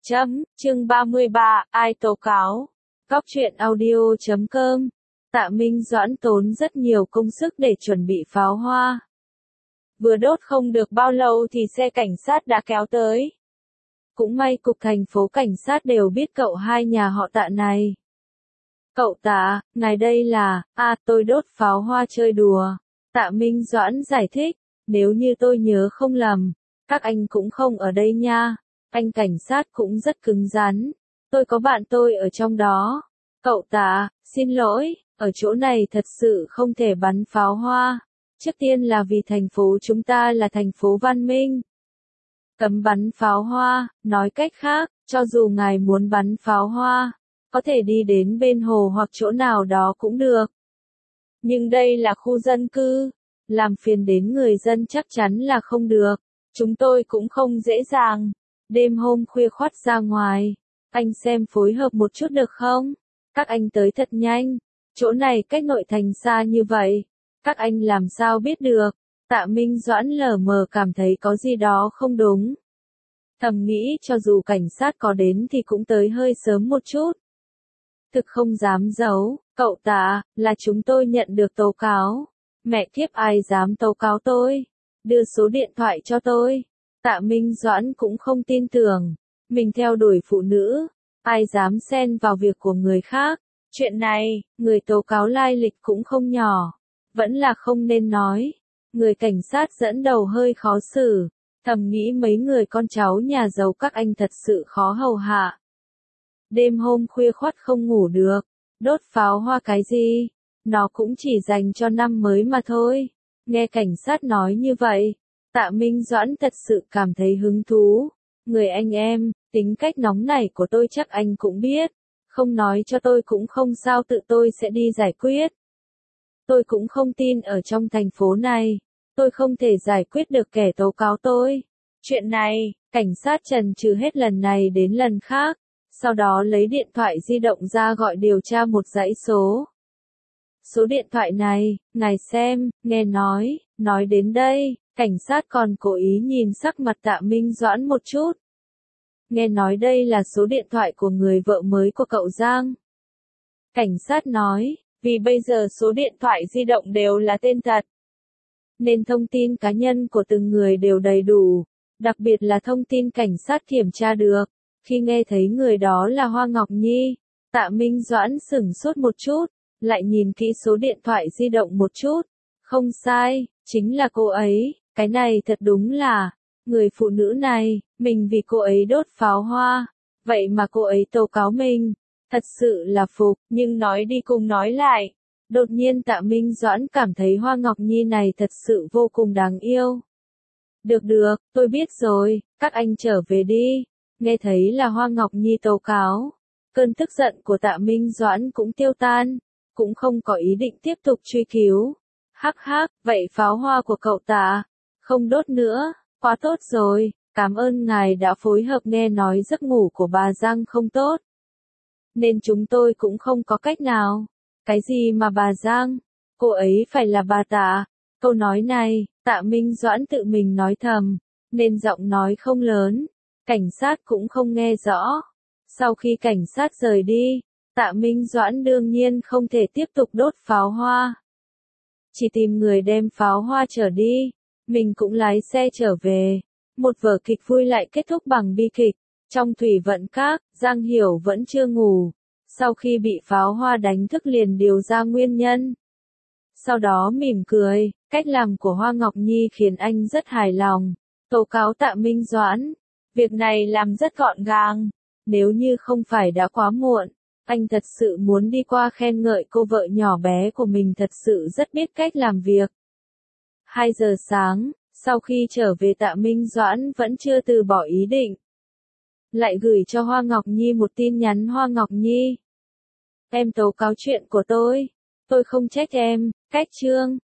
Chương 33, ai tố cáo? Góc truyện audio.com. Tạ Minh Doãn tốn rất nhiều công sức để chuẩn bị pháo hoa. Vừa đốt không được bao lâu thì xe cảnh sát đã kéo tới. Cũng may cục thành phố cảnh sát đều biết cậu hai nhà họ Tạ này. Cậu Tạ, ngài đây là, tôi đốt pháo hoa chơi đùa. Tạ Minh Doãn giải thích, nếu như tôi nhớ không lầm, các anh cũng không ở đây nha. Anh cảnh sát cũng rất cứng rắn. Tôi có bạn tôi ở trong đó. Cậu Tạ, xin lỗi, ở chỗ này thật sự không thể bắn pháo hoa. Trước tiên là vì thành phố chúng ta là thành phố văn minh. Cấm bắn pháo hoa, nói cách khác, cho dù ngài muốn bắn pháo hoa, có thể đi đến bên hồ hoặc chỗ nào đó cũng được. Nhưng đây là khu dân cư, làm phiền đến người dân chắc chắn là không được. Chúng tôi cũng không dễ dàng. Đêm hôm khuya khoắt ra ngoài, anh xem phối hợp một chút được không? Các anh tới thật nhanh, chỗ này cách nội thành xa như vậy, các anh làm sao biết được? Tạ Minh Doãn lờ mờ cảm thấy có gì đó không đúng. Thầm nghĩ cho dù cảnh sát có đến thì cũng tới hơi sớm một chút. Thực không dám giấu, cậu Tạ, là chúng tôi nhận được tố cáo. Mẹ kiếp ai dám tố cáo tôi? Đưa số điện thoại cho tôi. Tạ Minh Doãn cũng không tin tưởng, mình theo đuổi phụ nữ, ai dám xen vào việc của người khác. Chuyện này, người tố cáo lai lịch cũng không nhỏ, vẫn là không nên nói. Người cảnh sát dẫn đầu hơi khó xử, thầm nghĩ mấy người con cháu nhà giàu các anh thật sự khó hầu hạ. Đêm hôm khuya khoắt không ngủ được, đốt pháo hoa cái gì, nó cũng chỉ dành cho năm mới mà thôi. Nghe cảnh sát nói như vậy, Tạ Minh Doãn thật sự cảm thấy hứng thú. Người anh em, tính cách nóng nảy của tôi chắc anh cũng biết. Không nói cho tôi cũng không sao, tự tôi sẽ đi giải quyết. Tôi cũng không tin ở trong thành phố này, tôi không thể giải quyết được kẻ tố cáo tôi. Chuyện này, cảnh sát chần chừ hết lần này đến lần khác, sau đó lấy điện thoại di động ra gọi điều tra một dãy số. Số điện thoại này, ngài xem, nghe nói đến đây, cảnh sát còn cố ý nhìn sắc mặt Tạ Minh Doãn một chút. Nghe nói đây là số điện thoại của người vợ mới của cậu Giang. Cảnh sát nói, vì bây giờ số điện thoại di động đều là tên thật, nên thông tin cá nhân của từng người đều đầy đủ, đặc biệt là thông tin cảnh sát kiểm tra được. Khi nghe thấy người đó là Hoa Ngọc Nhi, Tạ Minh Doãn sửng sốt một chút, lại nhìn kỹ số điện thoại di động một chút. Không sai, chính là cô ấy, cái này thật đúng là, người phụ nữ này, mình vì cô ấy đốt pháo hoa, vậy mà cô ấy tố cáo mình, thật sự là phục, nhưng nói đi cùng nói lại. Đột nhiên Tạ Minh Doãn cảm thấy Hoa Ngọc Nhi này thật sự vô cùng đáng yêu. Được, tôi biết rồi, các anh trở về đi. Nghe thấy là Hoa Ngọc Nhi tố cáo, cơn tức giận của Tạ Minh Doãn cũng tiêu tan, cũng không có ý định tiếp tục truy cứu. Hắc, vậy pháo hoa của cậu Tạ, không đốt nữa, quá tốt rồi, cảm ơn ngài đã phối hợp. Nghe nói giấc ngủ của bà Giang không tốt, nên chúng tôi cũng không có cách nào. Cái gì mà bà Giang, cô ấy phải là bà Tạ. Câu nói này, Tạ Minh Doãn tự mình nói thầm, nên giọng nói không lớn, cảnh sát cũng không nghe rõ. Sau khi cảnh sát rời đi, Tạ Minh Doãn đương nhiên không thể tiếp tục đốt pháo hoa. Chỉ tìm người đem pháo hoa trở đi, mình cũng lái xe trở về. Một vở kịch vui lại kết thúc bằng bi kịch. Trong thủy vận các, Giang Hiểu vẫn chưa ngủ. Sau khi bị pháo hoa đánh thức liền điều ra nguyên nhân. Sau đó mỉm cười, cách làm của Hoa Ngọc Nhi khiến anh rất hài lòng. Tố cáo Tạ Minh Doãn, việc này làm rất gọn gàng. Nếu như không phải đã quá muộn, anh thật sự muốn đi qua khen ngợi cô vợ nhỏ bé của mình thật sự rất biết cách làm việc. 2 giờ sáng, sau khi trở về Tạ Minh Doãn vẫn chưa từ bỏ ý định. Lại gửi cho Hoa Ngọc Nhi một tin nhắn. Hoa Ngọc Nhi, em tố cáo chuyện của tôi không trách em, cách chương.